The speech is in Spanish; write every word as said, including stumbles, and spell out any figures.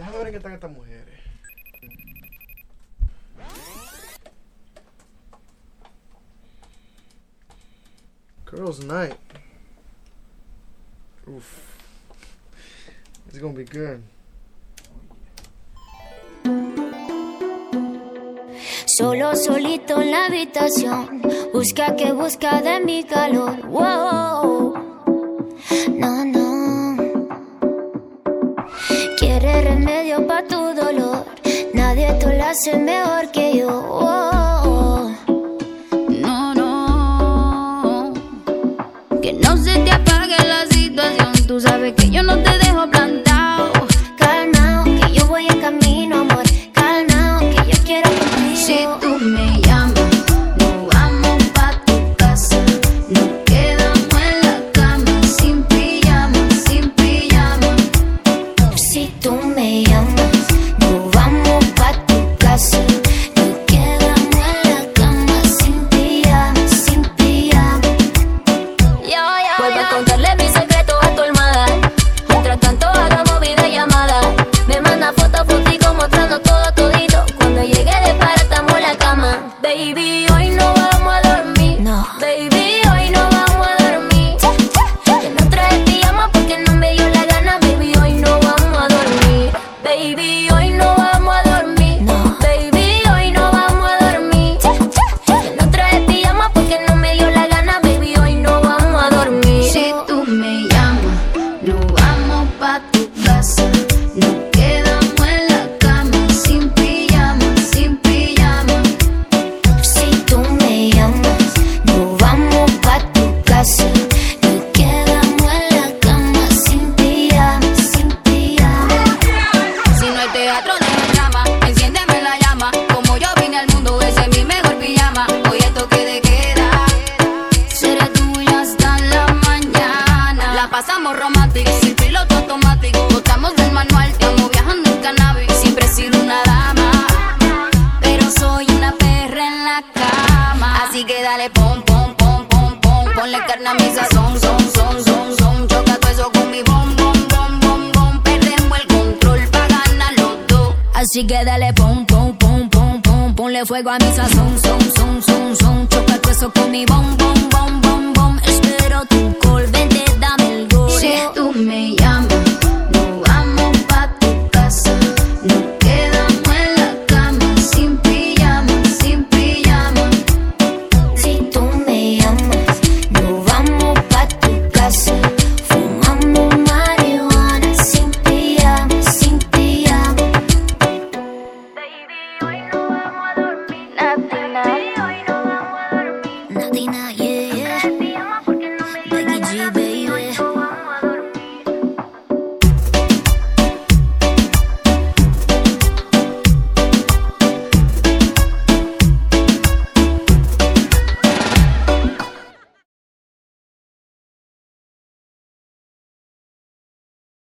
Déjame ver en qué están estas mujeres. Girls' night. Oof. It's gonna be good. Solo solito en la habitación, busca que busca de mi calor. Wow. No, no. Quiere remedio pa' tu dolor, nadie te lo hace mejor que yo. Wow. No, no. Que no se te apague la situación, tú sabes que yo no te dejo plantado. Calmao, que yo voy en camino, amor. Calmao, que yo quiero contigo. Si tú me llamas, nos vamos pa' tu casa. Nos quedamos en la cama, sin pijama, sin pijama. Si tú me llamas, nos vamos pa' tu casa. Nos quedamos en la cama, sin pijama, sin pijama. Yo, yo, vuelvo a contarle mis secretos a tu almohada. Mientras tanto hagamos videollamada. Me manda fotos, fotico mostrando todo todito. Cuando llegue de para estamos en la cama. Baby, hoy no vamos a dormir. No. Baby, hoy no vamos a dormir. Que no traje pijama porque no me dio la gana. Baby, hoy no vamos a dormir. Baby, hoy no vamos a dormir. No. Baby, hoy no vamos a dormir. Que no traje pijama porque no me dio la gana. Baby, hoy no vamos a dormir. Si tú me llamas, nos vamos pa' tu casa. Nos quedamos en la cama, sin pijama, sin pijama. Si tú me llamas, nos vamos pa' tu casa. Nos quedamos en la cama, sin pijama, sin pijama. Si no hay teatro, no hay drama. Enciéndeme la llama. Como yo vine al mundo, ese es mi mejor pijama. Hoy el toque de queda seré tuya hasta la mañana. La pasamos romántica, sin piloto automático. Botamos del manual, estamos viajando en cannabis. Siempre he sido una dama, pero soy una perra en la cama. Así que dale pom, pom, pom, pom, pom. Ponle carne a mi sazón, son, son, son, son. Choca todo eso con mi bom, bom, bom, bom, bom. Perdemos el control pa' ganar los dos. Así que dale pom, pom, pom, pom, pom. Ponle fuego a mi sazón, son, son, son, son.